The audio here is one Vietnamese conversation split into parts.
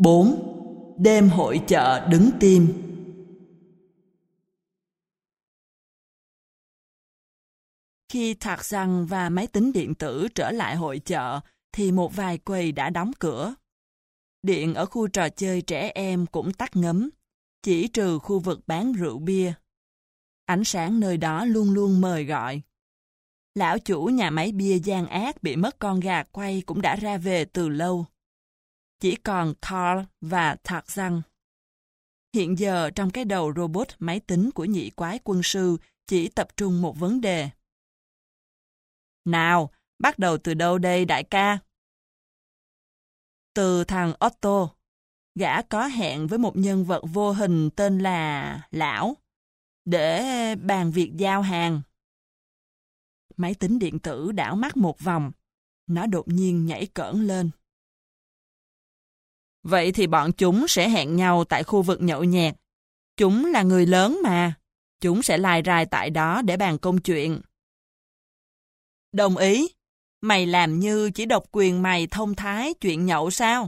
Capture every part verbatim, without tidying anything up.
bốn. Đêm hội chợ đứng tim. Khi Tarzan và máy tính điện tử trở lại hội chợ, thì một vài quầy đã đóng cửa. Điện ở khu trò chơi trẻ em cũng tắt ngấm, chỉ trừ khu vực bán rượu bia. Ánh sáng nơi đó luôn luôn mời gọi. Lão chủ nhà máy bia gian ác bị mất con gà quay cũng đã ra về từ lâu. Chỉ còn Carl và Tarzan. Hiện giờ trong cái đầu robot máy tính của nhị quái quân sư chỉ tập trung một vấn đề. Nào, bắt đầu từ đâu đây đại ca? Từ thằng Otto. Gã có hẹn với một nhân vật vô hình tên là Lão, để bàn việc giao hàng. Máy tính điện tử đảo mắt một vòng. Nó đột nhiên nhảy cỡn lên. Vậy thì bọn chúng sẽ hẹn nhau tại khu vực nhậu nhẹt. Chúng là người lớn mà. Chúng sẽ lai rai tại đó để bàn công chuyện. Đồng ý. Mày làm như chỉ độc quyền mày thông thái chuyện nhậu sao?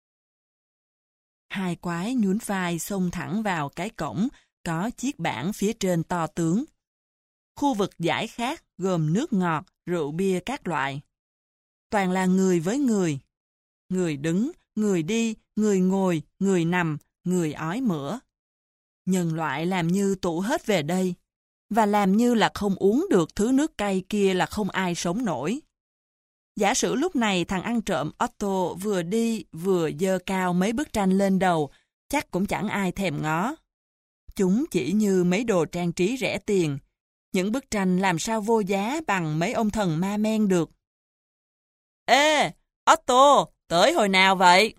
Hai quái nhún vai xông thẳng vào cái cổng có chiếc bảng phía trên to tướng. Khu vực giải khát gồm nước ngọt, rượu bia các loại. Toàn là người với người. Người đứng, người đi, người ngồi, người nằm, người ói mửa. Nhân loại làm như tụ hết về đây, và làm như là không uống được thứ nước cay kia là không ai sống nổi. Giả sử lúc này thằng ăn trộm Otto vừa đi vừa giơ cao mấy bức tranh lên đầu, chắc cũng chẳng ai thèm ngó. Chúng chỉ như mấy đồ trang trí rẻ tiền. Những bức tranh làm sao vô giá bằng mấy ông thần ma men được. Ê, Otto, tới hồi nào vậy?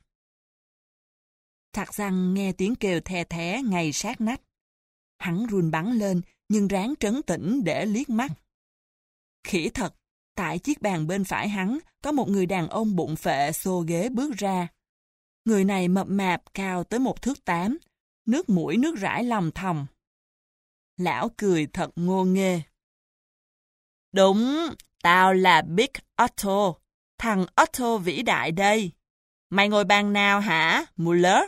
Tarzan nghe tiếng kêu the thé ngay sát nách. Hắn run bắn lên nhưng ráng trấn tĩnh để liếc mắt. Khỉ thật, tại chiếc bàn bên phải hắn có một người đàn ông bụng phệ xô ghế bước ra. Người này mập mạp cao tới một thước tám, nước mũi nước rãi lòng thòng. Lão cười thật ngô nghê. Đúng, tao là Big Otto, thằng Otto vĩ đại đây. Mày ngồi bàn nào hả, Muller?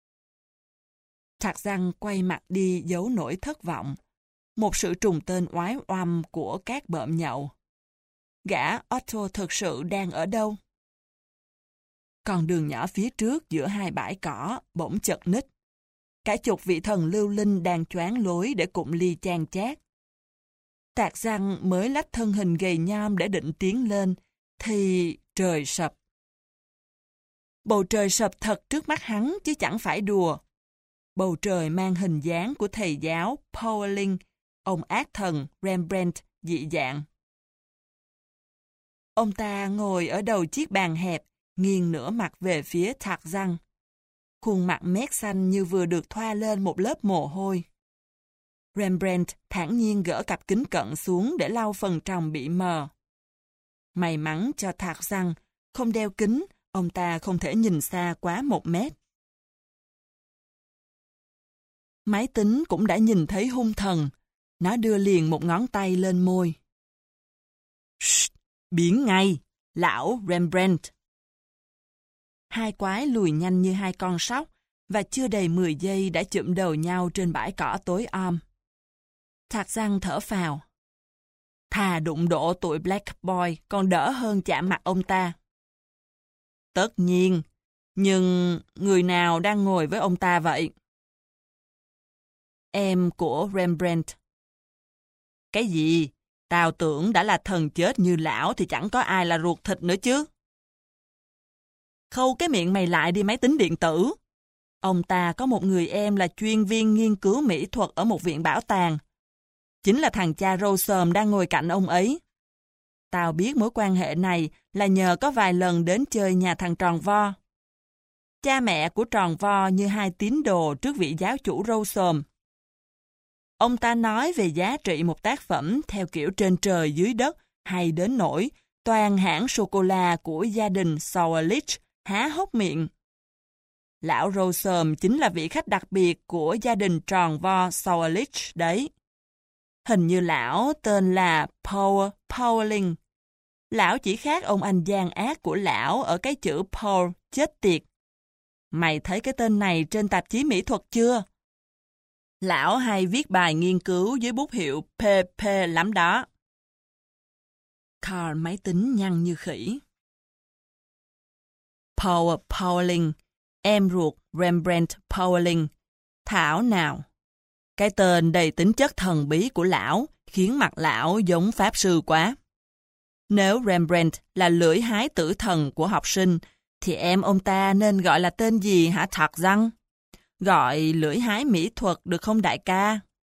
Tarzan quay mặt đi giấu nỗi thất vọng. Một sự trùng tên oái oăm của các bợm nhậu. Gã Otto thực sự đang ở đâu? Con đường nhỏ phía trước giữa hai bãi cỏ bỗng chật ních. Cả chục vị thần lưu linh đang choáng lối để cụm ly chan chát. Tarzan mới lách thân hình gầy nhom để định tiến lên, thì trời sập. Bầu trời sập thật trước mắt hắn chứ chẳng phải đùa. Bầu trời mang hình dáng của thầy giáo Pauling, ông ác thần Rembrandt dị dạng. Ông ta ngồi ở đầu chiếc bàn hẹp, nghiêng nửa mặt về phía Tarzan. Khuôn mặt mét xanh như vừa được thoa lên một lớp mồ hôi. Rembrandt thản nhiên gỡ cặp kính cận xuống để lau phần tròng bị mờ. May mắn cho Tarzan, không đeo kính, ông ta không thể nhìn xa quá một mét. Máy tính cũng đã nhìn thấy hung thần. Nó đưa liền một ngón tay lên môi. Shh, biến ngay, lão Rembrandt. Hai quái lùi nhanh như hai con sóc, và chưa đầy mười giây đã chụm đầu nhau trên bãi cỏ tối om. Tarzan thở phào. Thà đụng độ tụi Black Boy còn đỡ hơn chạm mặt ông ta. Tất nhiên, nhưng người nào đang ngồi với ông ta vậy? Em của Rembrandt. Cái gì? Tao tưởng đã là thần chết như lão thì chẳng có ai là ruột thịt nữa chứ. Khâu cái miệng mày lại đi máy tính điện tử. Ông ta có một người em là chuyên viên nghiên cứu mỹ thuật ở một viện bảo tàng. Chính là thằng cha râu xồm đang ngồi cạnh ông ấy. Tao biết mối quan hệ này là nhờ có vài lần đến chơi nhà thằng Tròn Vo. Cha mẹ của Tròn Vo như hai tín đồ trước vị giáo chủ râu xồm. Ông ta nói về giá trị một tác phẩm theo kiểu trên trời dưới đất hay đến nỗi toàn hãng sô-cô-la của gia đình Sourlich há hốc miệng. Lão râu xồm chính là vị khách đặc biệt của gia đình Tròn Vo Sourlich đấy. Hình như lão tên là Paul Pauling. Lão chỉ khác ông anh gian ác của lão ở cái chữ Paul chết tiệt. Mày thấy cái tên này trên tạp chí mỹ thuật chưa? Lão hay viết bài nghiên cứu dưới bút hiệu pê pê lắm đó. Carl máy tính nhăn như khỉ. Paul Pauling, em ruột Rembrandt Pauling. Thảo nào. Cái tên đầy tính chất thần bí của lão khiến mặt lão giống pháp sư quá. Nếu Rembrandt là lưỡi hái tử thần của học sinh, thì em ông ta nên gọi là tên gì hả thật răng? Gọi lưỡi hái mỹ thuật được không đại ca?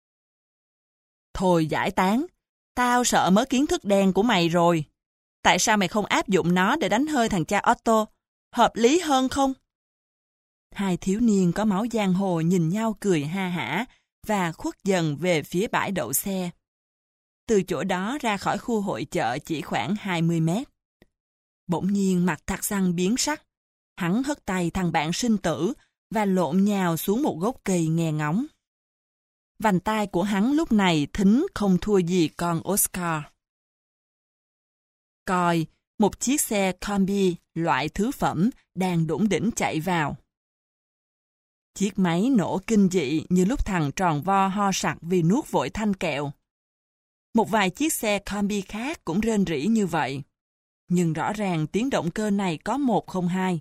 Thôi giải tán, tao sợ mớ kiến thức đen của mày rồi. Tại sao mày không áp dụng nó để đánh hơi thằng cha Otto? Hợp lý hơn không? Hai thiếu niên có máu giang hồ nhìn nhau cười ha hả và khuất dần về phía bãi đậu xe. Từ chỗ đó ra khỏi khu hội chợ chỉ khoảng hai mươi mét. Bỗng nhiên mặt Thạc Săn biến sắc. Hắn hất tay thằng bạn sinh tử và lộn nhào xuống một gốc cây nghe ngóng. Vành tai của hắn lúc này thính không thua gì con Oscar. Coi, một chiếc xe combi loại thứ phẩm đang đủng đỉnh chạy vào. Chiếc máy nổ kinh dị như lúc thằng tròn vo ho sặc vì nuốt vội thanh kẹo. Một vài chiếc xe combi khác cũng rên rỉ như vậy. Nhưng rõ ràng tiếng động cơ này có một không hai.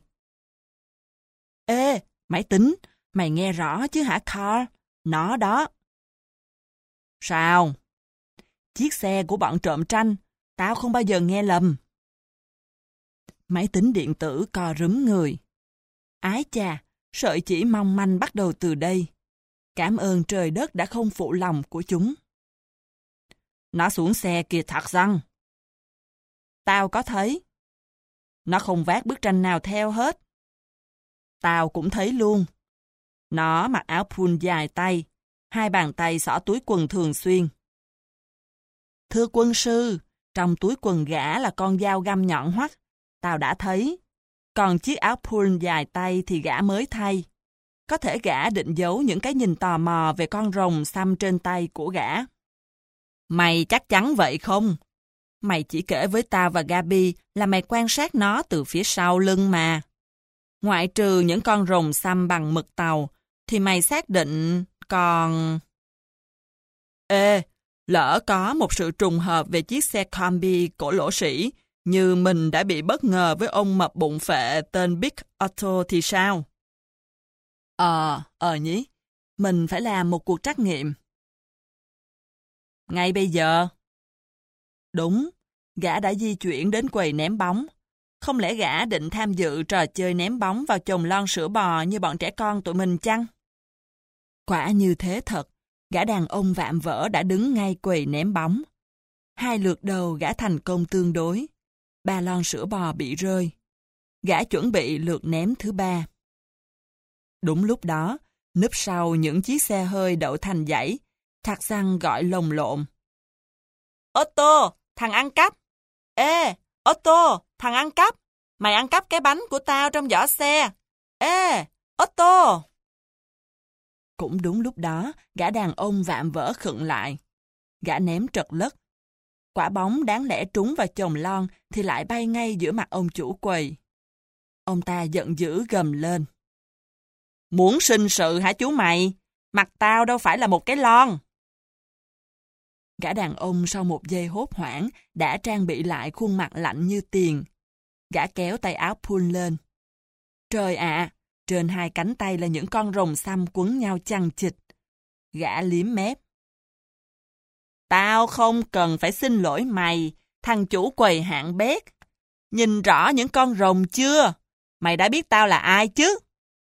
Ê, máy tính, mày nghe rõ chứ hả Carl? Nó đó. Sao? Chiếc xe của bọn trộm tranh, tao không bao giờ nghe lầm. Máy tính điện tử co rúm người. Ái chà, sợi chỉ mong manh bắt đầu từ đây. Cảm ơn trời đất đã không phụ lòng của chúng. Nó xuống xe kìa thật răng. Tao có thấy. Nó không vác bức tranh nào theo hết. Tao cũng thấy luôn. Nó mặc áo pull dài tay, hai bàn tay xỏ túi quần thường xuyên. Thưa quân sư, trong túi quần gã là con dao găm nhọn hoắt. Tao đã thấy. Còn chiếc áo pull dài tay thì gã mới thay. Có thể gã định giấu những cái nhìn tò mò về con rồng xăm trên tay của gã. Mày chắc chắn vậy không? Mày chỉ kể với tao và Gabi là mày quan sát nó từ phía sau lưng mà. Ngoại trừ những con rồng xăm bằng mực tàu, thì mày xác định còn... Ê, lỡ có một sự trùng hợp về chiếc xe combi của lỗ sĩ, như mình đã bị bất ngờ với ông mập bụng phệ tên Big Otto thì sao? Ờ, ờ nhỉ, mình phải làm một cuộc trắc nghiệm. Ngay bây giờ? Đúng, gã đã di chuyển đến quầy ném bóng. Không lẽ gã định tham dự trò chơi ném bóng vào chồng lon sữa bò như bọn trẻ con tụi mình chăng? Quả như thế thật, gã đàn ông vạm vỡ đã đứng ngay quầy ném bóng. Hai lượt đầu gã thành công tương đối. Ba lon sữa bò bị rơi. Gã chuẩn bị lượt ném thứ ba. Đúng lúc đó, núp sau những chiếc xe hơi đậu thành dãy, Thạc Săn gọi lồng lộn. Otto, thằng ăn cắp! Ê, Otto, thằng ăn cắp! Mày ăn cắp cái bánh của tao trong giỏ xe! Ê, Otto! Cũng đúng lúc đó, gã đàn ông vạm vỡ khựng lại. Gã ném trật lất. Quả bóng đáng lẽ trúng vào chồng lon thì lại bay ngay giữa mặt ông chủ quầy. Ông ta giận dữ gầm lên. Muốn sinh sự hả chú mày? Mặt tao đâu phải là một cái lon. Gã đàn ông sau một giây hốt hoảng đã trang bị lại khuôn mặt lạnh như tiền. Gã kéo tay áo pull lên. Trời ạ, trên hai cánh tay là những con rồng xăm quấn nhau chằng chịt. Gã liếm mép. Tao không cần phải xin lỗi mày, thằng chủ quầy hạng bét. Nhìn rõ những con rồng chưa? Mày đã biết tao là ai chứ?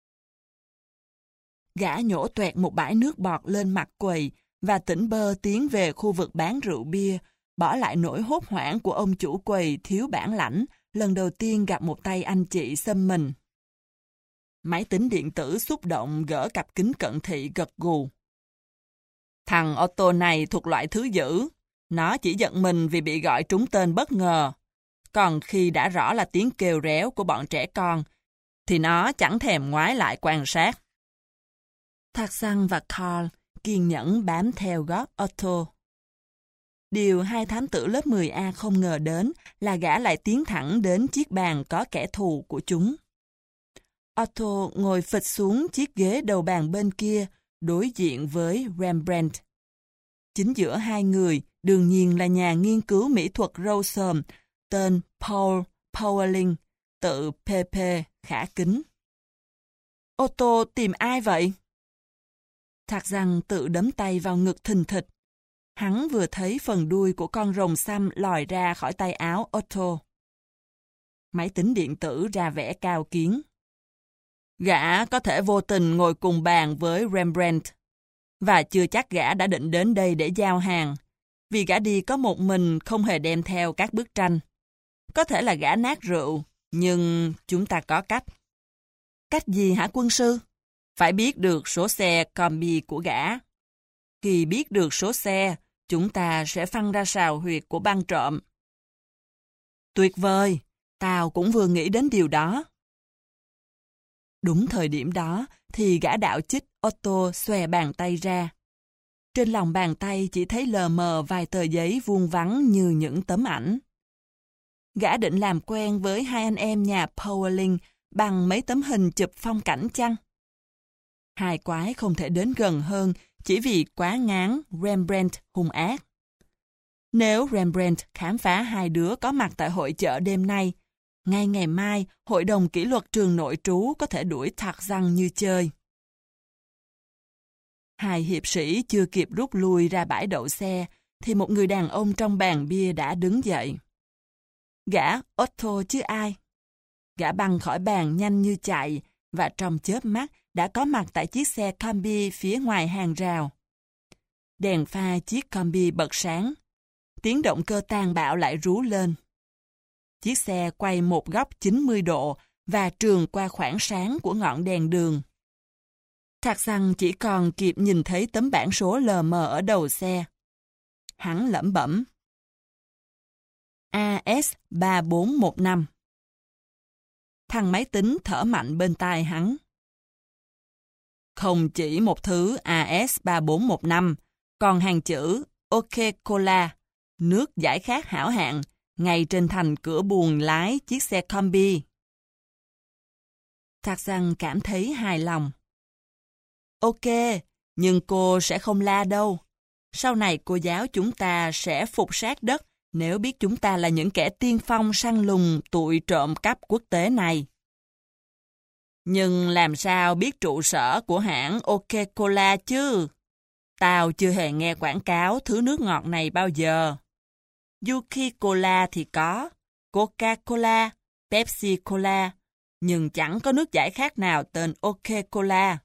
Gã nhổ toẹt một bãi nước bọt lên mặt quầy và tỉnh bơ tiến về khu vực bán rượu bia, bỏ lại nỗi hốt hoảng của ông chủ quầy thiếu bản lãnh, lần đầu tiên gặp một tay anh chị xâm mình. Máy tính điện tử xúc động gỡ cặp kính cận thị gật gù. Thằng Otto này thuộc loại thứ dữ. Nó chỉ giận mình vì bị gọi trúng tên bất ngờ. Còn khi đã rõ là tiếng kêu réo của bọn trẻ con, thì nó chẳng thèm ngoái lại quan sát. Thạc Săn và Carl kiên nhẫn bám theo gót Otto. Điều hai thám tử lớp mười A không ngờ đến là gã lại tiến thẳng đến chiếc bàn có kẻ thù của chúng. Otto ngồi phịch xuống chiếc ghế đầu bàn bên kia, đối diện với Rembrandt. Chính giữa hai người, đương nhiên là nhà nghiên cứu mỹ thuật râu xồm, tên Paul Powerling, tự pê pê, khả kính. Otto tìm ai vậy? Thạc Giang tự đấm tay vào ngực thình thịch. Hắn vừa thấy phần đuôi của con rồng xăm lòi ra khỏi tay áo Otto. Máy tính điện tử ra vẻ cao kiến. Gã có thể vô tình ngồi cùng bàn với Rembrandt, và chưa chắc gã đã định đến đây để giao hàng, vì gã đi có một mình không hề đem theo các bức tranh. Có thể là gã nát rượu, nhưng chúng ta có cách. Cách gì hả quân sư? Phải biết được số xe combi của gã. Khi biết được số xe, chúng ta sẽ phăng ra sào huyệt của băng trộm. Tuyệt vời, tao cũng vừa nghĩ đến điều đó. Đúng thời điểm đó, thì gã đạo chích Otto xòe bàn tay ra. Trên lòng bàn tay chỉ thấy lờ mờ vài tờ giấy vuông vắn như những tấm ảnh. Gã định làm quen với hai anh em nhà Powerling bằng mấy tấm hình chụp phong cảnh chăng? Hai quái không thể đến gần hơn chỉ vì quá ngán Rembrandt hung ác. Nếu Rembrandt khám phá hai đứa có mặt tại hội chợ đêm nay, ngay ngày mai, hội đồng kỷ luật trường nội trú có thể đuổi Thạc Giang như chơi. Hai hiệp sĩ chưa kịp rút lui ra bãi đậu xe, thì một người đàn ông trong bàn bia đã đứng dậy. Gã Otto chứ ai? Gã băng khỏi bàn nhanh như chạy, và trong chớp mắt đã có mặt tại chiếc xe combi phía ngoài hàng rào. Đèn pha chiếc combi bật sáng. Tiếng động cơ tàn bạo lại rú lên. Chiếc xe quay một góc chín mươi độ và trườn qua khoảng sáng của ngọn đèn đường. Thạc Giang chỉ còn kịp nhìn thấy tấm bảng số lờ mờ ở đầu xe. Hắn lẩm bẩm. A S ba bốn một năm. Thằng máy tính thở mạnh bên tai hắn. Không chỉ một thứ A S ba bốn một năm, còn hàng chữ OK-Cola, nước giải khát hảo hạng, ngay trên thành cửa buồng lái chiếc xe combi. Thạc Giang cảm thấy hài lòng. Ok, nhưng cô sẽ không la đâu. Sau này cô giáo chúng ta sẽ phục sát đất nếu biết chúng ta là những kẻ tiên phong săn lùng tụi trộm cắp quốc tế này. Nhưng làm sao biết trụ sở của hãng OK-Cola chứ? Tao chưa hề nghe quảng cáo thứ nước ngọt này bao giờ. Yuki Cola thì có, Coca-Cola, Pepsi-Cola, nhưng chẳng có nước giải khát nào tên OK-Cola.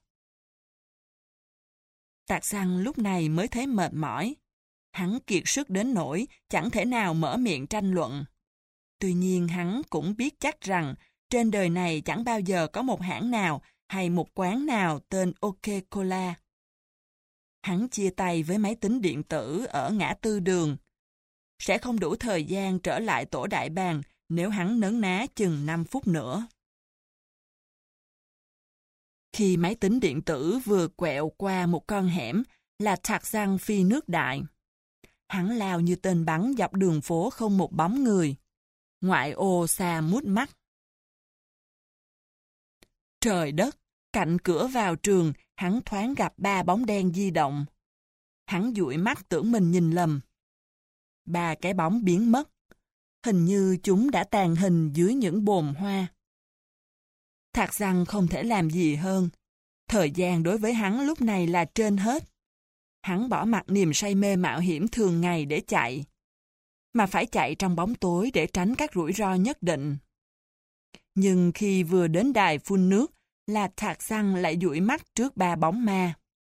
Thạc Giang lúc này mới thấy mệt mỏi. Hắn kiệt sức đến nỗi chẳng thể nào mở miệng tranh luận. Tuy nhiên hắn cũng biết chắc rằng trên đời này chẳng bao giờ có một hãng nào hay một quán nào tên OK-Cola. Hắn chia tay với máy tính điện tử ở ngã tư đường. Sẽ không đủ thời gian trở lại tổ đại bàng nếu hắn nấn ná chừng năm phút nữa. Khi máy tính điện tử vừa quẹo qua một con hẻm là Thạc Giang phi nước đại. Hắn lao như tên bắn dọc đường phố không một bóng người. Ngoại ô xa mút mắt. Trời đất, cạnh cửa vào trường, hắn thoáng gặp ba bóng đen di động. Hắn dụi mắt tưởng mình nhìn lầm. Ba cái bóng biến mất. Hình như chúng đã tàn hình dưới những bồn hoa. Thạc Giang không thể làm gì hơn. Thời gian đối với hắn lúc này là trên hết. Hắn bỏ mặc niềm say mê mạo hiểm thường ngày để chạy. Mà phải chạy trong bóng tối để tránh các rủi ro nhất định. Nhưng khi vừa đến đài phun nước là Thạc Giang lại dụi mắt trước ba bóng ma.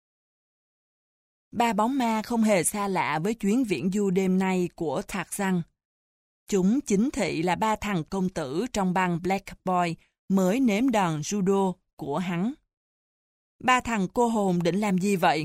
Ba bóng ma không hề xa lạ với chuyến viễn du đêm nay của Thạc Giang. Chúng chính thị là ba thằng công tử trong băng Black Boy mới nếm đòn judo của hắn. Ba thằng cô hồn định làm gì vậy?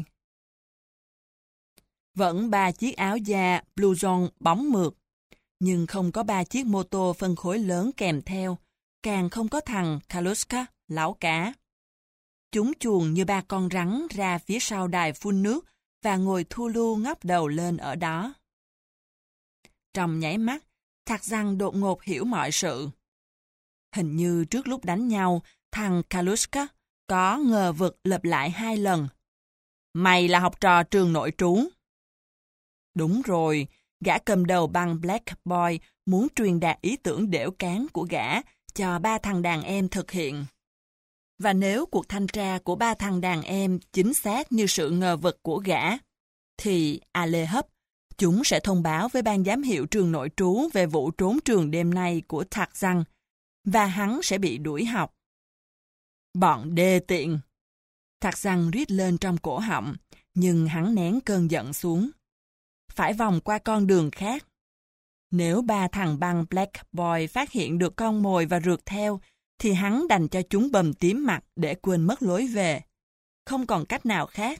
Vẫn ba chiếc áo da blouson bóng mượt, nhưng không có ba chiếc mô tô phân khối lớn kèm theo, càng không có thằng Kaluska, lão cá. Chúng chuồn như ba con rắn ra phía sau đài phun nước và ngồi thu lu ngóc đầu lên ở đó. Trong nháy mắt, Thạc Giang đột ngột hiểu mọi sự. Hình như trước lúc đánh nhau, thằng Kaluska có ngờ vực lặp lại hai lần. Mày là học trò trường nội trú. Đúng rồi, gã cầm đầu băng Black Boy muốn truyền đạt ý tưởng đểu cán của gã cho ba thằng đàn em thực hiện. Và nếu cuộc thanh tra của ba thằng đàn em chính xác như sự ngờ vực của gã, thì à lê hấp, chúng sẽ thông báo với ban giám hiệu trường nội trú về vụ trốn trường đêm nay của Thạc Răng, và hắn sẽ bị đuổi học. Bọn đê tiện! Thạc Răng rít lên trong cổ họng, nhưng hắn nén cơn giận xuống. Phải vòng qua con đường khác. Nếu ba thằng băng Black Boy phát hiện được con mồi và rượt theo, thì hắn đành cho chúng bầm tím mặt để quên mất lối về. Không còn cách nào khác.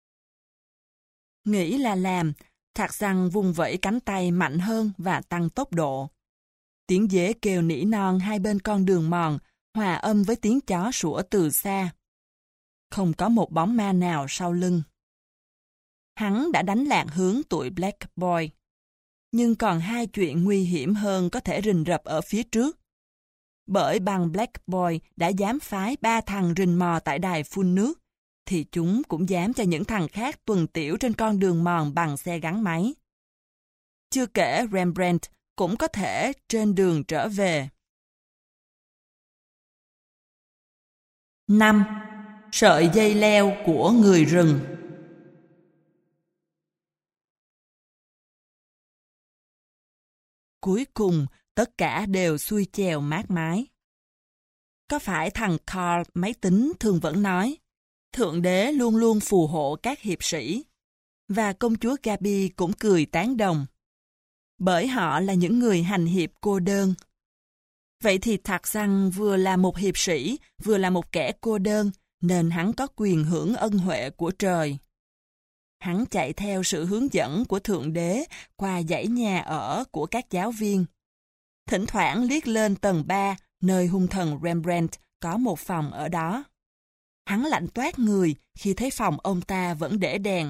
Nghĩ là làm, Thạc Răng vung vẩy cánh tay mạnh hơn và tăng tốc độ. Tiếng dế kêu nỉ non hai bên con đường mòn, hòa âm với tiếng chó sủa từ xa. Không có một bóng ma nào sau lưng. Hắn đã đánh lạc hướng tụi Black Boy. Nhưng còn hai chuyện nguy hiểm hơn có thể rình rập ở phía trước. Bởi băng Black Boy đã dám phái ba thằng rình mò tại đài phun nước, thì chúng cũng dám cho những thằng khác tuần tiểu trên con đường mòn bằng xe gắn máy. Chưa kể Rembrandt cũng có thể trên đường trở về. năm. Sợi dây leo của người rừng. Cuối cùng, tất cả đều xuôi chèo mát mái. Có phải thằng Carl máy tính thường vẫn nói, Thượng Đế luôn luôn phù hộ các hiệp sĩ, và công chúa Gaby cũng cười tán đồng, bởi họ là những người hành hiệp cô đơn. Vậy thì Thạc Răng vừa là một hiệp sĩ, vừa là một kẻ cô đơn, nên hắn có quyền hưởng ân huệ của trời. Hắn chạy theo sự hướng dẫn của Thượng Đế qua dãy nhà ở của các giáo viên. Thỉnh thoảng liếc lên tầng ba, nơi hung thần Rembrandt có một phòng ở đó. Hắn lạnh toát người khi thấy phòng ông ta vẫn để đèn.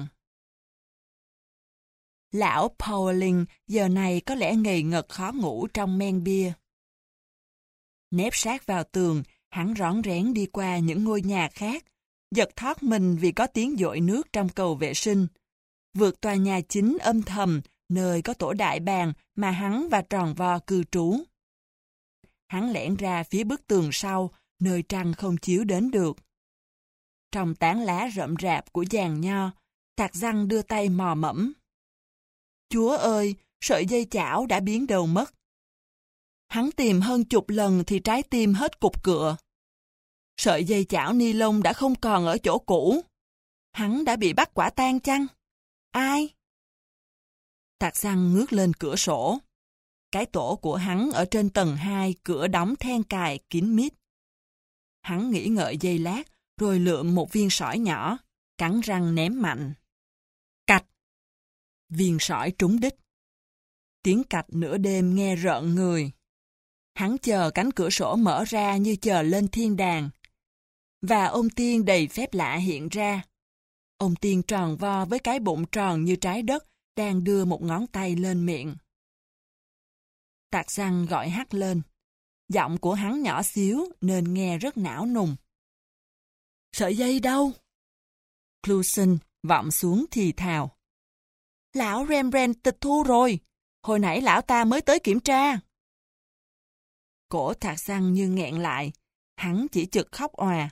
Lão Pauling giờ này có lẽ ngây ngật khó ngủ trong men bia. Nép sát vào tường, hắn rón rén đi qua những ngôi nhà khác, giật thót mình vì có tiếng dội nước trong cầu vệ sinh. Vượt tòa nhà chính âm thầm, nơi có tổ đại bàng mà hắn và Tròn Vo cư trú. Hắn lẻn ra phía bức tường sau, nơi trăng không chiếu đến được. Trong tán lá rậm rạp của giàn nho, Thạc Răng đưa tay mò mẫm. Chúa ơi, sợi dây chảo đã biến đâu mất. Hắn tìm hơn chục lần thì trái tim hết cục cựa. Sợi dây chảo ni lông đã không còn ở chỗ cũ. Hắn đã bị bắt quả tang chăng? Ai? Thạc Răng ngước lên cửa sổ. Cái tổ của hắn ở trên tầng hai, cửa đóng then cài kín mít. Hắn nghĩ ngợi giây lát, rồi lượm một viên sỏi nhỏ, cắn răng ném mạnh. Cạch! Viên sỏi trúng đích. Tiếng cạch nửa đêm nghe rợn người. Hắn chờ cánh cửa sổ mở ra như chờ lên thiên đàng. Và ông Tiên đầy phép lạ hiện ra. Ông Tiên tròn vo với cái bụng tròn như trái đất, đang đưa một ngón tay lên miệng. Thạc Răng gọi hắt lên. Giọng của hắn nhỏ xíu nên nghe rất não nùng. Sợi dây đâu? Cluson vọng xuống thì thào. Lão Rembrandt tịch thu rồi. Hồi nãy lão ta mới tới kiểm tra. Cổ Thạc Răng như nghẹn lại. Hắn chỉ chực khóc òa.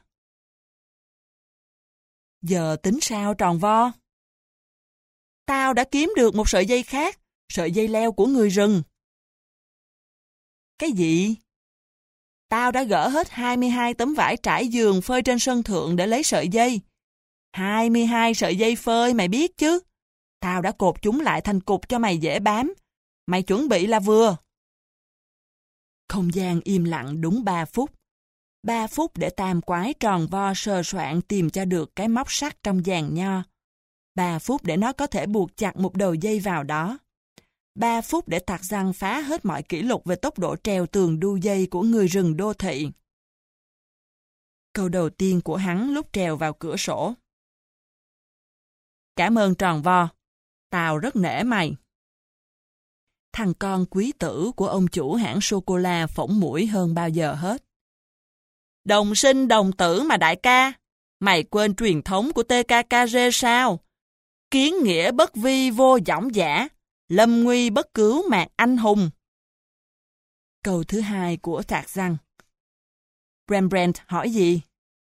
Giờ tính sao Tròn Vo? Tao đã kiếm được một sợi dây khác. Sợi dây leo của người rừng. Cái gì? Tao đã gỡ hết hai mươi hai tấm vải trải giường phơi trên sân thượng để lấy sợi dây. hai mươi hai sợi dây phơi mày biết chứ. Tao đã cột chúng lại thành cục cho mày dễ bám. Mày chuẩn bị là vừa. Không gian im lặng đúng ba phút. Ba phút để tam quái Tròn Vo sờ soạn tìm cho được cái móc sắt trong giàn nho. Ba phút để nó có thể buộc chặt một đầu dây vào đó. Ba phút để Thạc Răng phá hết mọi kỷ lục về tốc độ trèo tường đu dây của người rừng đô thị. Câu đầu tiên của hắn lúc trèo vào cửa sổ. Cảm ơn Tròn Vo. Tao rất nể mày. Thằng con quý tử của ông chủ hãng sô-cô-la phỏng mũi hơn bao giờ hết. Đồng sinh đồng tử mà đại ca. Mày quên truyền thống của tê ca ca rê sao? Kiến nghĩa bất vi vô dõng dã, lâm nguy bất cứu mạc anh hùng. Câu thứ hai của Thạc Giăng. Rembrandt hỏi gì?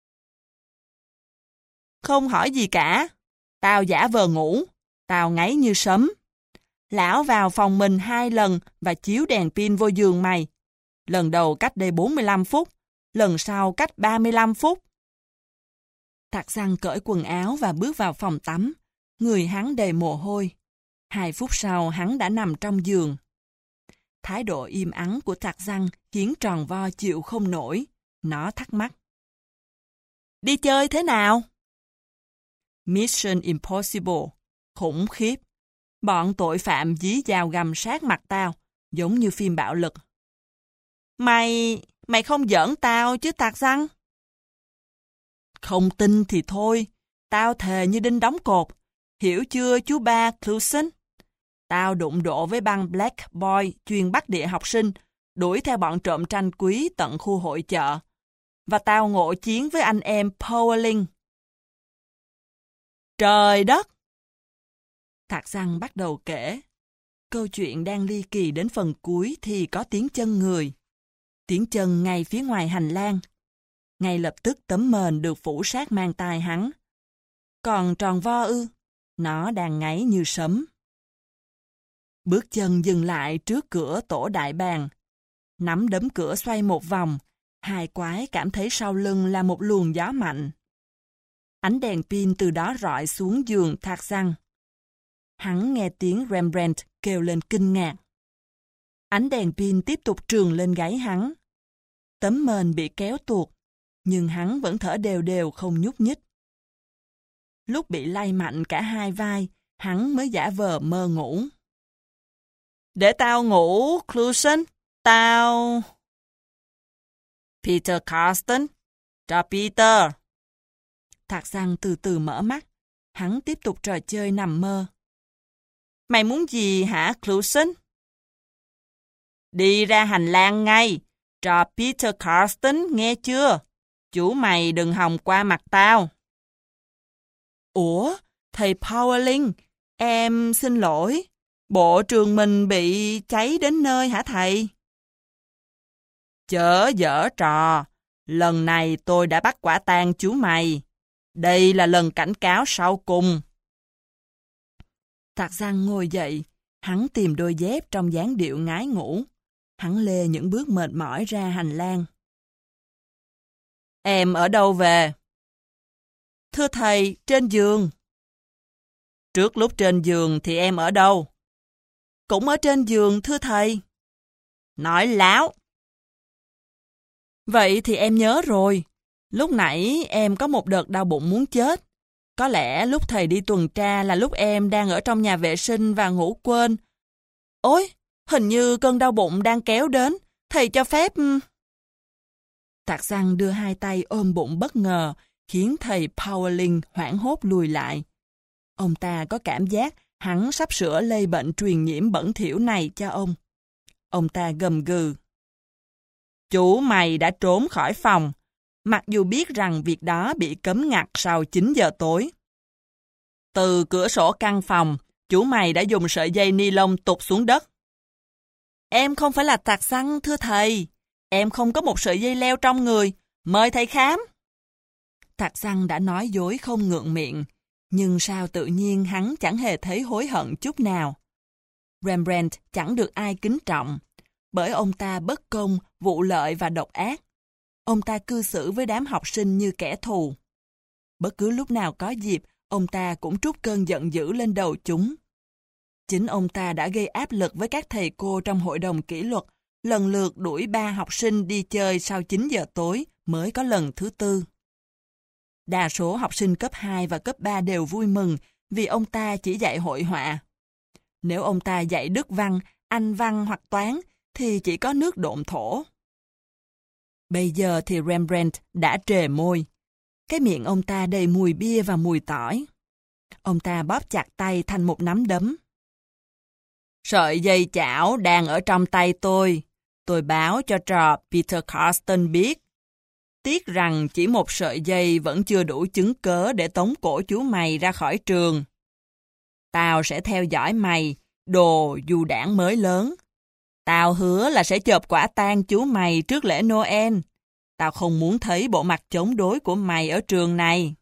Không hỏi gì cả. Tao giả vờ ngủ. Tao ngáy như sấm. Lão vào phòng mình hai lần và chiếu đèn pin vô giường mày. Lần đầu cách đây bốn mươi lăm phút, lần sau cách ba mươi lăm phút. Thạc Giăng cởi quần áo và bước vào phòng tắm. Người hắn đầy mồ hôi. Hai phút sau hắn đã nằm trong giường. Thái độ im ắng của Thạc Giăng khiến Tròn Vo chịu không nổi. Nó thắc mắc. Đi chơi thế nào? Mission Impossible. Khủng khiếp. Bọn tội phạm dí dao găm sát mặt tao, giống như phim bạo lực. Mày... mày không giỡn tao chứ Thạc Giăng? Không tin thì thôi. Tao thề như đinh đóng cột. Hiểu chưa chú ba Cluson? Tao đụng độ với băng Black Boy chuyên bắt địa học sinh, đuổi theo bọn trộm tranh quý tận khu hội chợ. Và tao ngộ chiến với anh em Powling. Trời đất! Thạc Giăng bắt đầu kể. Câu chuyện đang ly kỳ đến phần cuối thì có tiếng chân người. Tiếng chân ngay phía ngoài hành lang. Ngay lập tức tấm mền được phủ sát mang tai hắn. Còn Tròn Vo ư? Nó đang ngáy như sấm. Bước chân dừng lại trước cửa tổ đại bàng. Nắm đấm cửa xoay một vòng. Hai quái cảm thấy sau lưng là một luồng gió mạnh. Ánh đèn pin từ đó rọi xuống giường Thạc Giăng. Hắn nghe tiếng Rembrandt kêu lên kinh ngạc. Ánh đèn pin tiếp tục trường lên gáy hắn. Tấm mền bị kéo tuột, nhưng hắn vẫn thở đều đều không nhúc nhích. Lúc bị lay mạnh cả hai vai, hắn mới giả vờ mơ ngủ. Để tao ngủ, Cluson. Tao... Peter Carsten. Cho Peter. Thạc Giăng từ từ mở mắt. Hắn tiếp tục trò chơi nằm mơ. Mày muốn gì hả, Cluson? Đi ra hành lang ngay. Cho Peter Carsten nghe chưa? Chú mày đừng hòng qua mặt tao. Ủa, thầy Powling, em xin lỗi. Bộ trường mình bị cháy đến nơi hả thầy? Chớ dở trò. Lần này tôi đã bắt quả tang chú mày. Đây là lần cảnh cáo sau cùng. Thạc Giăng ngồi dậy. Hắn tìm đôi dép trong dáng điệu ngái ngủ. Hắn lê những bước mệt mỏi ra hành lang. Em ở đâu về? Thưa thầy, trên giường. Trước lúc trên giường thì em ở đâu? Cũng ở trên giường, thưa thầy. Nói láo. Vậy thì em nhớ rồi. Lúc nãy em có một đợt đau bụng muốn chết. Có lẽ lúc thầy đi tuần tra là lúc em đang ở trong nhà vệ sinh và ngủ quên. Ôi, hình như cơn đau bụng đang kéo đến. Thầy cho phép... Thạc Giăng đưa hai tay ôm bụng bất ngờ, khiến thầy Powling hoảng hốt lùi lại. Ông ta có cảm giác hắn sắp sửa lây bệnh truyền nhiễm bẩn thỉu này cho ông. Ông ta gầm gừ. Chú mày đã trốn khỏi phòng, mặc dù biết rằng việc đó bị cấm ngặt sau chín giờ tối. Từ cửa sổ căn phòng, chú mày đã dùng sợi dây ni lông tụt xuống đất. Em không phải là Thạc Giăng, thưa thầy. Em không có một sợi dây leo trong người. Mời thầy khám. Thạc Giăng đã nói dối không ngượng miệng, nhưng sao tự nhiên hắn chẳng hề thấy hối hận chút nào. Rembrandt chẳng được ai kính trọng, bởi ông ta bất công, vụ lợi và độc ác. Ông ta cư xử với đám học sinh như kẻ thù. Bất cứ lúc nào có dịp, ông ta cũng trút cơn giận dữ lên đầu chúng. Chính ông ta đã gây áp lực với các thầy cô trong hội đồng kỷ luật, lần lượt đuổi ba học sinh đi chơi sau chín giờ tối mới có lần thứ tư. Đa số học sinh cấp hai và cấp ba đều vui mừng vì ông ta chỉ dạy hội họa. Nếu ông ta dạy Đức văn, Anh văn hoặc toán thì chỉ có nước độn thổ. Bây giờ thì Rembrandt đã trề môi. Cái miệng ông ta đầy mùi bia và mùi tỏi. Ông ta bóp chặt tay thành một nắm đấm. Sợi dây chảo đang ở trong tay tôi. Tôi báo cho trò Peter Carsten biết. Tiếc rằng chỉ một sợi dây vẫn chưa đủ chứng cớ để tống cổ chú mày ra khỏi trường. Tao sẽ theo dõi mày, đồ du đảng mới lớn. Tao hứa là sẽ chộp quả tang chú mày trước lễ Noel. Tao không muốn thấy bộ mặt chống đối của mày ở trường này.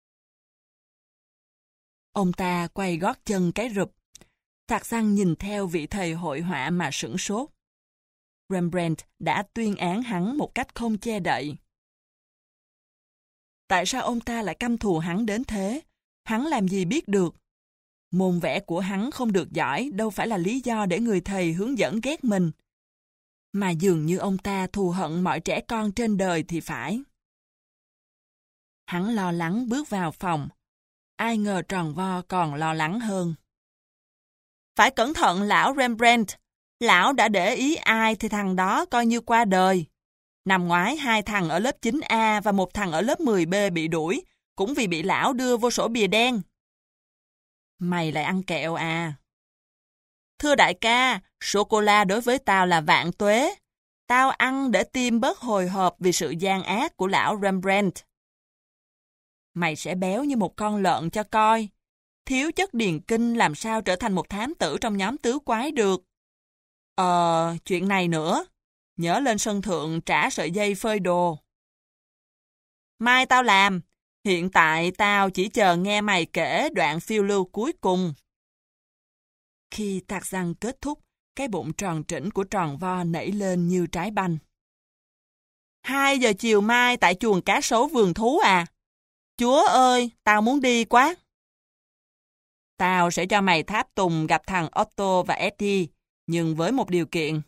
Ông ta quay gót chân cái rụp. Thạc Giăng nhìn theo vị thầy hội họa mà sửng sốt. Rembrandt đã tuyên án hắn một cách không che đậy. Tại sao ông ta lại căm thù hắn đến thế? Hắn làm gì biết được? Môn vẽ của hắn không được giỏi đâu phải là lý do để người thầy hướng dẫn ghét mình. Mà dường như ông ta thù hận mọi trẻ con trên đời thì phải. Hắn lo lắng bước vào phòng. Ai ngờ Tròn Vo còn lo lắng hơn. Phải cẩn thận lão Rembrandt. Lão đã để ý ai thì thằng đó coi như qua đời. Năm ngoái hai thằng ở lớp chín A và một thằng ở lớp mười B bị đuổi, cũng vì bị lão đưa vô sổ bìa đen. Mày lại ăn kẹo à? Thưa đại ca, sô-cô-la đối với tao là vạn tuế. Tao ăn để tim bớt hồi hộp vì sự gian ác của lão Rembrandt. Mày sẽ béo như một con lợn cho coi. Thiếu chất điền kinh làm sao trở thành một thám tử trong nhóm tứ quái được. Ờ, chuyện này nữa. Nhớ lên sân thượng trả sợi dây phơi đồ. Mai tao làm. Hiện tại tao chỉ chờ nghe mày kể đoạn phiêu lưu cuối cùng. Khi Thạc Giăng kết thúc, cái bụng tròn trĩnh của Tròn Vo nảy lên như trái banh. Hai giờ chiều mai tại chuồng cá sấu vườn thú à? Chúa ơi, tao muốn đi quá. Tao sẽ cho mày tháp tùng gặp thằng Otto và Eddie, nhưng với một điều kiện.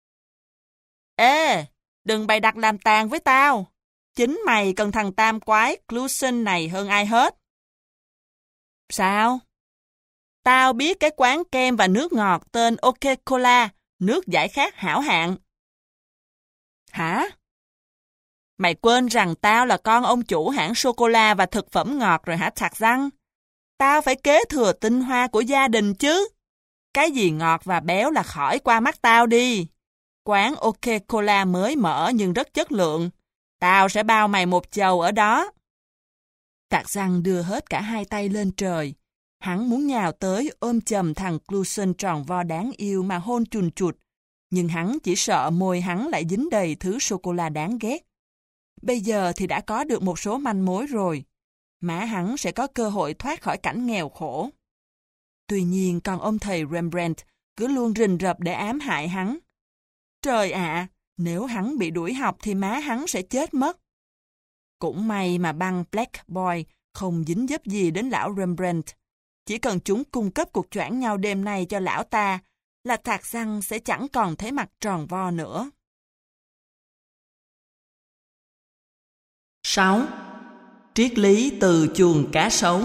Ê, đừng bày đặt làm tàn với tao. Chính mày cần thằng tam quái Clusen này hơn ai hết. Sao? Tao biết cái quán kem và nước ngọt tên OK Cola, nước giải khát hảo hạng. Hả? Mày quên rằng tao là con ông chủ hãng sô-cô-la và thực phẩm ngọt rồi hả Thạc Giăng? Tao phải kế thừa tinh hoa của gia đình chứ. Cái gì ngọt và béo là khỏi qua mắt tao đi. Quán OK Cola mới mở nhưng rất chất lượng. Tao sẽ bao mày một chầu ở đó. Thạc Giăng đưa hết cả hai tay lên trời. Hắn muốn nhào tới ôm chầm thằng Clusen Tròn Vo đáng yêu mà hôn chùn chụt. Nhưng hắn chỉ sợ môi hắn lại dính đầy thứ sô-cô-la đáng ghét. Bây giờ thì đã có được một số manh mối rồi. Má hắn sẽ có cơ hội thoát khỏi cảnh nghèo khổ. Tuy nhiên còn ông thầy Rembrandt cứ luôn rình rập để ám hại hắn. Trời ạ, nếu hắn bị đuổi học thì má hắn sẽ chết mất. Cũng may mà băng Black Boy không dính dấp gì đến lão Rembrandt. Chỉ cần chúng cung cấp cuộc choảng nhau đêm nay cho lão ta là Thạc Giăng sẽ chẳng còn thấy mặt Tròn Vo nữa. sáu. Triết lý từ chuồng cá sấu.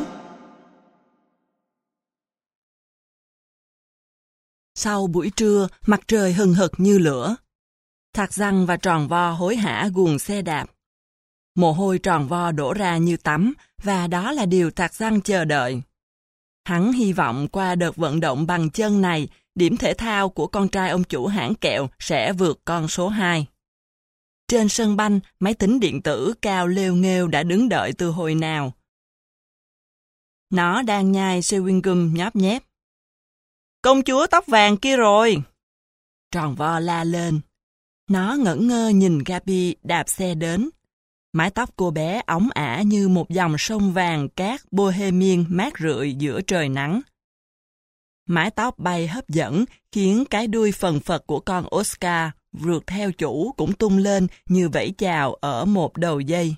Sau buổi trưa, mặt trời hừng hực như lửa. Thạc Giăng và Tròn Vo hối hả guồng xe đạp. Mồ hôi Tròn Vo đổ ra như tắm, và đó là điều Thạc Giăng chờ đợi. Hắn hy vọng qua đợt vận động bằng chân này, điểm thể thao của con trai ông chủ hãng kẹo sẽ vượt con số hai. Trên sân banh, máy tính điện tử cao lêu nghêu đã đứng đợi từ hồi nào. Nó đang nhai chewing gum nhóp nhép. Công chúa tóc vàng kia rồi. Tròn Vo la lên. Nó ngẩn ngơ nhìn Gabi đạp xe đến. Mái tóc cô bé óng ả như một dòng sông vàng cát bohemian mát rượi giữa trời nắng. Mái tóc bay hấp dẫn khiến cái đuôi phần phật của con Oscar rượt theo chủ cũng tung lên như vẫy chào ở một đầu dây.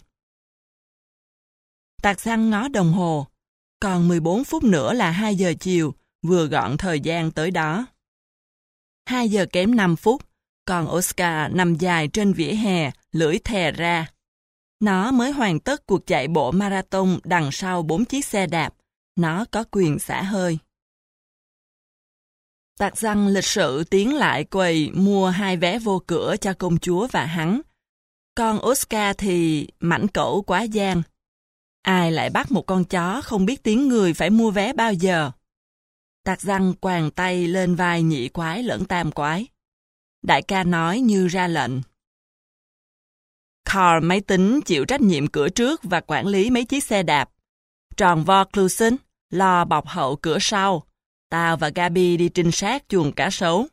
Thạc Giăng ngó đồng hồ. Còn mười bốn phút nữa là hai giờ chiều, vừa gọn thời gian tới đó. hai giờ kém năm phút, con Oscar nằm dài trên vỉa hè, lưỡi thè ra. Nó mới hoàn tất cuộc chạy bộ marathon đằng sau bốn chiếc xe đạp. Nó có quyền xả hơi. Thạc Giăng lịch sự tiến lại quầy mua hai vé vô cửa cho công chúa và hắn. Con Oscar thì mảnh cẩu quá gian. Ai lại bắt một con chó không biết tiếng người phải mua vé bao giờ? Thạc Giăng quàng tay lên vai nhị quái lẫn tam quái. Đại ca nói như ra lệnh. Carl máy tính chịu trách nhiệm cửa trước và quản lý mấy chiếc xe đạp. Tròn vo Clusen lo bọc hậu cửa sau. Tao và Gabi đi trinh sát chuồng cá sấu.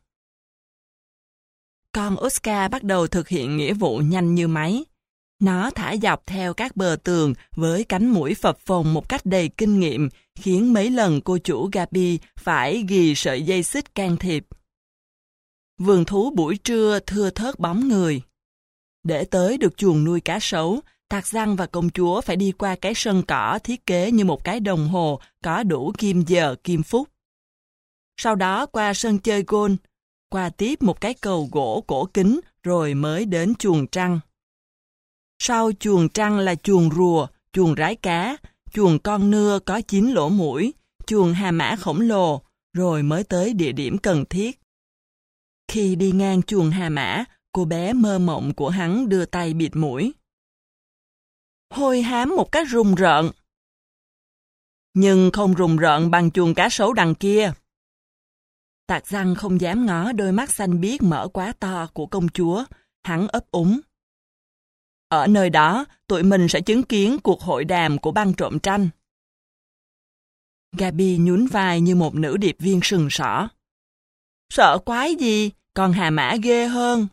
Con Oscar bắt đầu thực hiện nghĩa vụ nhanh như máy. Nó thả dọc theo các bờ tường với cánh mũi phập phồng một cách đầy kinh nghiệm, khiến mấy lần cô chủ Gabi phải ghi sợi dây xích can thiệp. Vườn thú buổi trưa thưa thớt bóng người. Để tới được chuồng nuôi cá sấu, Tarzan và công chúa phải đi qua cái sân cỏ thiết kế như một cái đồng hồ có đủ kim giờ kim phút. Sau đó qua sân chơi golf, qua tiếp một cái cầu gỗ cổ kính rồi mới đến chuồng trăng. Sau chuồng trăng là chuồng rùa, chuồng rái cá, chuồng con nưa có chín lỗ mũi, chuồng hà mã khổng lồ, rồi mới tới địa điểm cần thiết. Khi đi ngang chuồng hà mã, cô bé mơ mộng của hắn đưa tay bịt mũi. Hôi hám một cách rùng rợn. Nhưng không rùng rợn bằng chuồng cá sấu đằng kia. Tarzan không dám ngó đôi mắt xanh biếc mở quá to của công chúa, hắn ấp úng. Ở nơi đó, tụi mình sẽ chứng kiến cuộc hội đàm của băng trộm tranh. Gabi nhún vai như một nữ điệp viên sừng sỏ. Sợ quái gì, còn hà mã ghê hơn.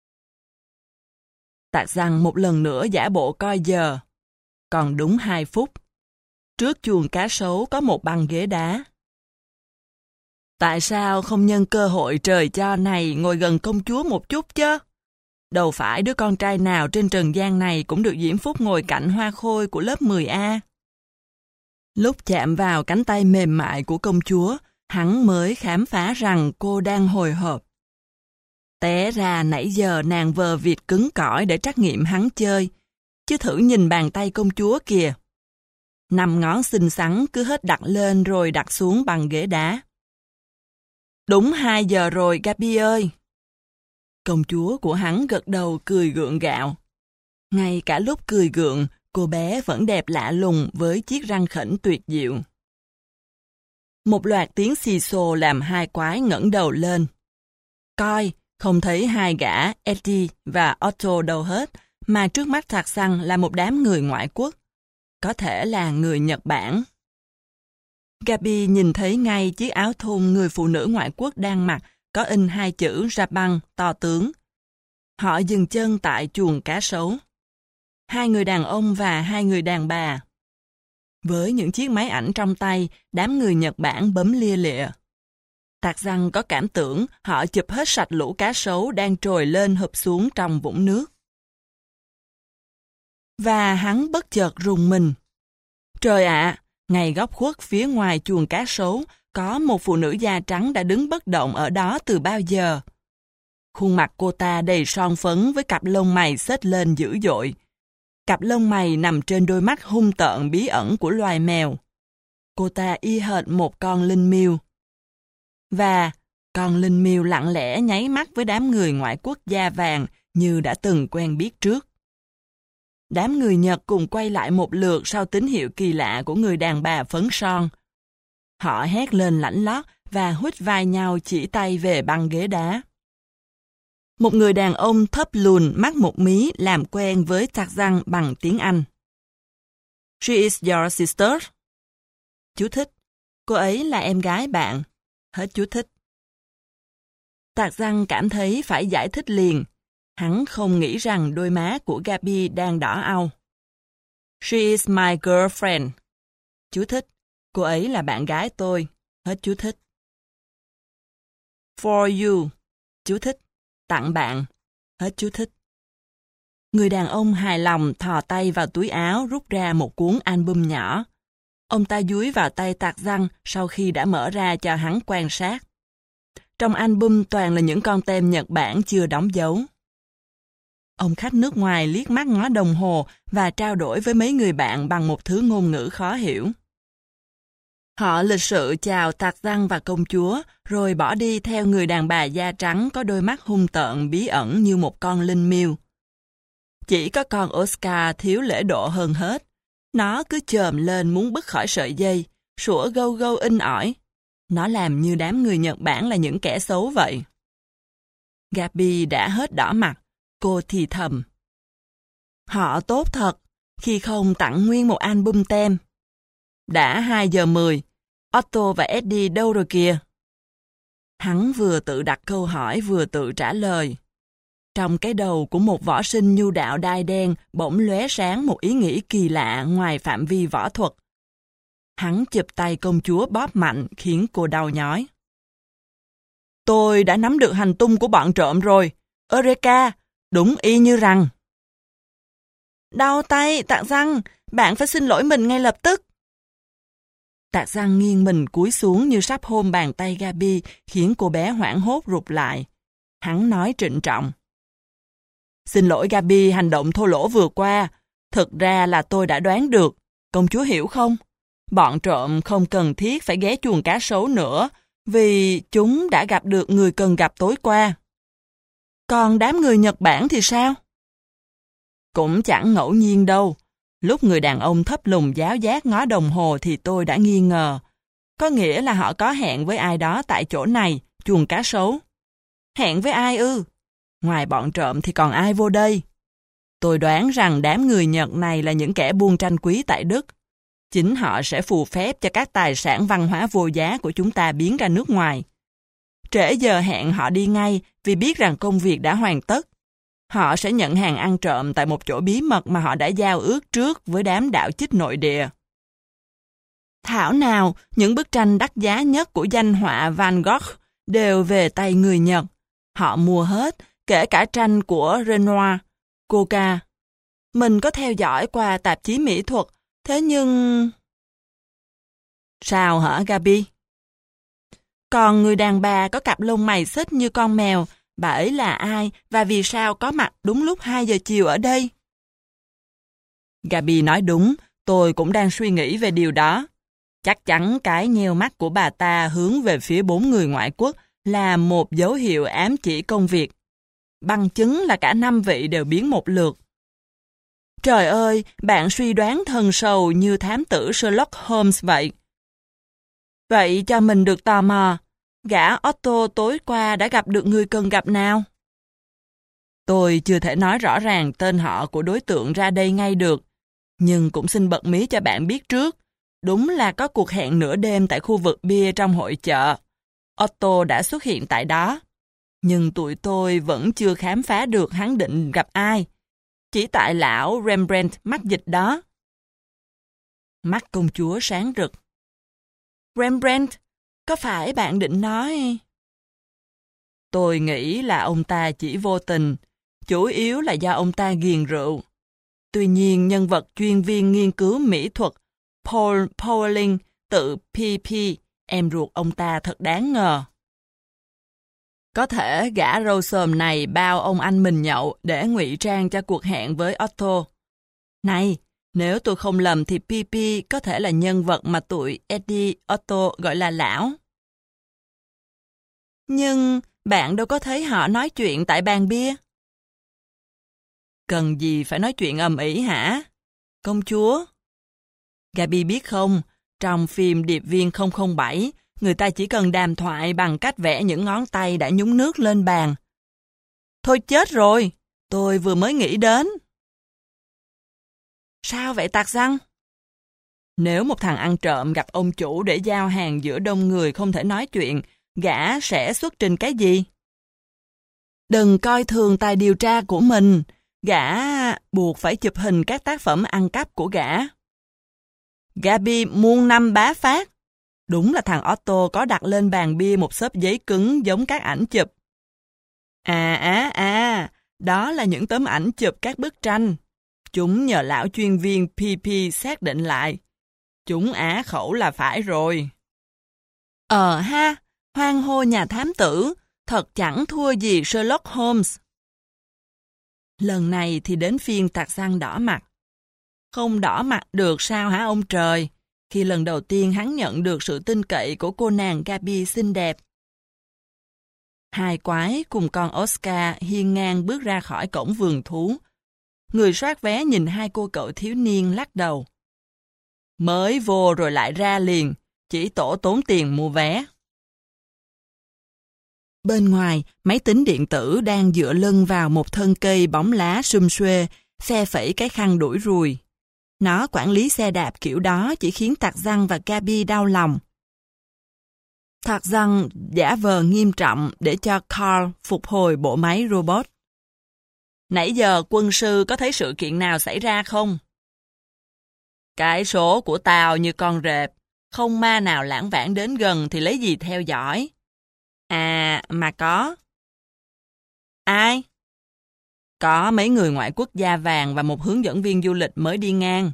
Tarzan một lần nữa giả bộ coi giờ. Còn đúng hai phút. Trước chuồng cá sấu có một băng ghế đá. Tại sao không nhân cơ hội trời cho này ngồi gần công chúa một chút chứ? Đâu phải đứa con trai nào trên trần gian này cũng được diễm phúc ngồi cạnh hoa khôi của lớp mười A. Lúc chạm vào cánh tay mềm mại của công chúa, hắn mới khám phá rằng cô đang hồi hộp. Té ra nãy giờ nàng vờ vịt cứng cỏi để trắc nghiệm hắn chơi, chứ thử nhìn bàn tay công chúa kìa. Năm ngón xinh xắn cứ hết đặt lên rồi đặt xuống bằng ghế đá. Đúng hai giờ rồi, Gabi ơi. Công chúa của hắn gật đầu cười gượng gạo. Ngay cả lúc cười gượng, cô bé vẫn đẹp lạ lùng với chiếc răng khểnh tuyệt diệu. Một loạt tiếng xì xồ làm hai quái ngẩng đầu lên. Coi, không thấy hai gã Eddie và Otto đâu hết, mà trước mắt Tarzan là một đám người ngoại quốc. Có thể là người Nhật Bản. Gabi nhìn thấy ngay chiếc áo thun người phụ nữ ngoại quốc đang mặc có in hai chữ Japan to tướng. Họ dừng chân tại chuồng cá sấu. Hai người đàn ông và hai người đàn bà. Với những chiếc máy ảnh trong tay, đám người Nhật Bản bấm lia lịa. Tarzan có cảm tưởng họ chụp hết sạch lũ cá sấu đang trồi lên hụp xuống trong vũng nước. Và hắn bất chợt rùng mình. Trời ạ, ngay góc khuất phía ngoài chuồng cá sấu, có một phụ nữ da trắng đã đứng bất động ở đó từ bao giờ. Khuôn mặt cô ta đầy son phấn với cặp lông mày xếch lên dữ dội. Cặp lông mày nằm trên đôi mắt hung tợn bí ẩn của loài mèo. Cô ta y hệt một con linh miêu. Và con linh miêu lặng lẽ nháy mắt với đám người ngoại quốc da vàng như đã từng quen biết trước. Đám người Nhật cùng quay lại một lượt sau tín hiệu kỳ lạ của người đàn bà phấn son. Họ hét lên lãnh lót và huýt vai nhau chỉ tay về băng ghế đá. Một người đàn ông thấp lùn mắt một mí làm quen với Tarzan bằng tiếng Anh. She is your sister. Chú thích. Cô ấy là em gái bạn. Hết chú thích. Tarzan cảm thấy phải giải thích liền. Hắn không nghĩ rằng đôi má của Gabi đang đỏ au. She is my girlfriend. Chú thích. Cô ấy là bạn gái tôi. Hết chú thích. For you. Chú thích. Tặng bạn. Hết chú thích. Người đàn ông hài lòng thò tay vào túi áo rút ra một cuốn album nhỏ. Ông ta dúi vào tay Tarzan sau khi đã mở ra cho hắn quan sát. Trong album toàn là những con tem Nhật Bản chưa đóng dấu. Ông khách nước ngoài liếc mắt ngó đồng hồ và trao đổi với mấy người bạn bằng một thứ ngôn ngữ khó hiểu. Họ lịch sự chào Tarzan và công chúa, rồi bỏ đi theo người đàn bà da trắng có đôi mắt hung tợn bí ẩn như một con linh miêu. Chỉ có con Oscar thiếu lễ độ hơn hết. Nó cứ chồm lên muốn bứt khỏi sợi dây, sủa gâu gâu in ỏi. Nó làm như đám người Nhật Bản là những kẻ xấu vậy. Gabi đã hết đỏ mặt. Cô thì thầm. Họ tốt thật, khi không tặng nguyên một album tem. Đã hai giờ mười, Otto và Eddie đâu rồi kìa? Hắn vừa tự đặt câu hỏi vừa tự trả lời. Trong cái đầu của một võ sinh nhu đạo đai đen bỗng lóe sáng một ý nghĩ kỳ lạ ngoài phạm vi võ thuật. Hắn chụp tay công chúa bóp mạnh khiến cô đau nhói. Tôi đã nắm được hành tung của bọn trộm rồi. Eureka, đúng y như rằng. Đau tay, Tạc Răng, bạn phải xin lỗi mình ngay lập tức. Tạc Răng nghiêng mình cúi xuống như sắp hôn bàn tay Gabi khiến cô bé hoảng hốt rụt lại. Hắn nói trịnh trọng. Xin lỗi Gabi hành động thô lỗ vừa qua. Thực ra là tôi đã đoán được. Công chúa hiểu không? Bọn trộm không cần thiết phải ghé chuồng cá sấu nữa vì chúng đã gặp được người cần gặp tối qua. Còn đám người Nhật Bản thì sao? Cũng chẳng ngẫu nhiên đâu. Lúc người đàn ông thấp lùng giáo giác ngó đồng hồ thì tôi đã nghi ngờ. Có nghĩa là họ có hẹn với ai đó tại chỗ này, chuồng cá sấu. Hẹn với ai ư? Ngoài bọn trộm thì còn ai vô đây? Tôi đoán rằng đám người Nhật này là những kẻ buôn tranh quý tại Đức. Chính họ sẽ phù phép cho các tài sản văn hóa vô giá của chúng ta biến ra nước ngoài. Trễ giờ hẹn họ đi ngay vì biết rằng công việc đã hoàn tất. Họ sẽ nhận hàng ăn trộm tại một chỗ bí mật mà họ đã giao ước trước với đám đạo chích nội địa. Thảo nào, những bức tranh đắt giá nhất của danh họa Van Gogh đều về tay người Nhật. Họ mua hết, kể cả tranh của Renoir, Coca. Mình có theo dõi qua tạp chí mỹ thuật, thế nhưng... Sao hả Gabi? Còn người đàn bà có cặp lông mày xích như con mèo, bà ấy là ai và vì sao có mặt đúng lúc hai giờ chiều ở đây? Gabi nói đúng, tôi cũng đang suy nghĩ về điều đó. Chắc chắn cái nheo mắt của bà ta hướng về phía bốn người ngoại quốc là một dấu hiệu ám chỉ công việc. Bằng chứng là cả năm vị đều biến một lượt. Trời ơi, bạn suy đoán thần sầu như thám tử Sherlock Holmes vậy. Vậy cho mình được tò mò, gã Otto tối qua đã gặp được người cần gặp nào? Tôi chưa thể nói rõ ràng tên họ của đối tượng ra đây ngay được, nhưng cũng xin bật mí cho bạn biết trước. Đúng là có cuộc hẹn nửa đêm tại khu vực bia trong hội chợ. Otto đã xuất hiện tại đó. Nhưng tụi tôi vẫn chưa khám phá được hắn định gặp ai. Chỉ tại lão Rembrandt mắc dịch đó. Mắt công chúa sáng rực. Rembrandt, có phải bạn định nói... Tôi nghĩ là ông ta chỉ vô tình, chủ yếu là do ông ta ghiền rượu. Tuy nhiên, nhân vật chuyên viên nghiên cứu mỹ thuật Paul Powling tự pê pê, em ruột ông ta thật đáng ngờ. Có thể gã râu xồm này bao ông anh mình nhậu để ngụy trang cho cuộc hẹn với Otto. Này, nếu tôi không lầm thì pê pê có thể là nhân vật mà tụi Eddie Otto gọi là lão. Nhưng bạn đâu có thấy họ nói chuyện tại bàn bia. Cần gì phải nói chuyện ầm ĩ hả? Công chúa? Gabi biết không, trong phim Điệp viên không không bảy, người ta chỉ cần đàm thoại bằng cách vẽ những ngón tay đã nhúng nước lên bàn. Thôi chết rồi, tôi vừa mới nghĩ đến. Sao vậy Tạc Răng? Nếu một thằng ăn trộm gặp ông chủ để giao hàng giữa đông người không thể nói chuyện, gã sẽ xuất trình cái gì? Đừng coi thường tài điều tra của mình, gã buộc phải chụp hình các tác phẩm ăn cắp của gã. Gabi muôn năm bá phát. Đúng là thằng Otto có đặt lên bàn bia một xốp giấy cứng giống các ảnh chụp. À à à, đó là những tấm ảnh chụp các bức tranh. Chúng nhờ lão chuyên viên pê pê xác định lại. Chúng á khẩu là phải rồi. Ờ ha, hoan hô nhà thám tử, thật chẳng thua gì Sherlock Holmes. Lần này thì đến phiên Tạc Răng đỏ mặt. Không đỏ mặt được sao hả ông trời, khi lần đầu tiên hắn nhận được sự tin cậy của cô nàng Gabi xinh đẹp. Hai quái cùng con Oscar hiên ngang bước ra khỏi cổng vườn thú. Người soát vé nhìn hai cô cậu thiếu niên lắc đầu. Mới vô rồi lại ra liền, chỉ tổ tốn tiền mua vé. Bên ngoài, máy tính điện tử đang dựa lưng vào một thân cây bóng lá sum xuê, phe phẩy cái khăn đuổi ruồi. Nó quản lý xe đạp kiểu đó chỉ khiến Tarzan và Gabi đau lòng. Tarzan giả vờ nghiêm trọng để cho Carl phục hồi bộ máy robot. Nãy giờ quân sư có thấy sự kiện nào xảy ra không? Cái số của tao như con rệp, không ma nào lãng vãng đến gần thì lấy gì theo dõi. À, mà có. Ai? Có mấy người ngoại quốc da vàng và một hướng dẫn viên du lịch mới đi ngang.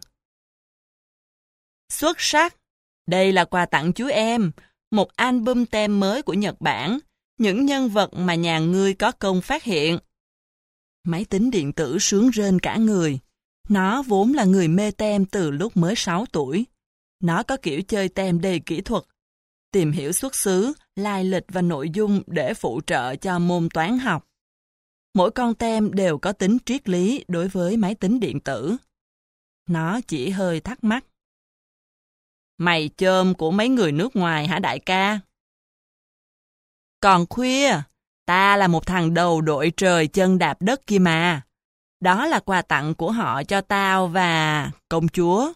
Xuất sắc! Đây là quà tặng chú em, một album tem mới của Nhật Bản, những nhân vật mà nhà ngươi có công phát hiện. Máy tính điện tử sướng rên cả người. Nó vốn là người mê tem từ lúc mới sáu tuổi. Nó có kiểu chơi tem đầy kỹ thuật, tìm hiểu xuất xứ, lai lịch và nội dung để phụ trợ cho môn toán học. Mỗi con tem đều có tính triết lý đối với máy tính điện tử. Nó chỉ hơi thắc mắc. Mày chôm của mấy người nước ngoài hả đại ca? Còn khuya, ta là một thằng đầu đội trời chân đạp đất kia mà. Đó là quà tặng của họ cho tao và công chúa.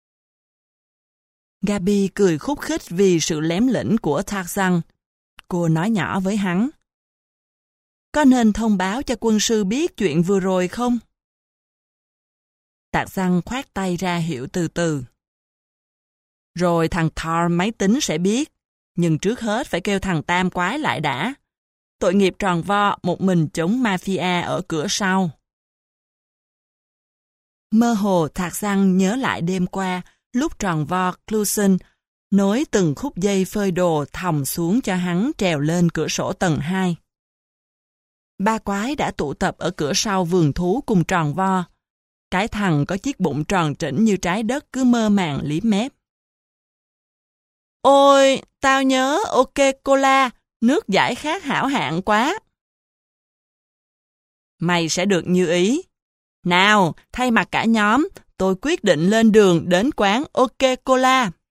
Gabi cười khúc khích vì sự lém lĩnh của Tarzan. Cô nói nhỏ với hắn. Có nên thông báo cho quân sư biết chuyện vừa rồi không? Tarzan khoát tay ra hiệu từ từ. Rồi thằng Carl máy tính sẽ biết, nhưng trước hết phải kêu thằng Tam Quái lại đã. Tội nghiệp tròn vo một mình chống mafia ở cửa sau. Mơ hồ Tarzan nhớ lại đêm qua, lúc tròn vo Clusen nối từng khúc dây phơi đồ thòng xuống cho hắn trèo lên cửa sổ tầng hai. Ba quái đã tụ tập ở cửa sau vườn thú cùng tròn vo. Cái thằng có chiếc bụng tròn trĩnh như trái đất cứ mơ màng liếm mép. Ôi, tao nhớ OK-Cola, nước giải khát hảo hạng quá. Mày sẽ được như ý. Nào, thay mặt cả nhóm, tôi quyết định lên đường đến quán OK-Cola.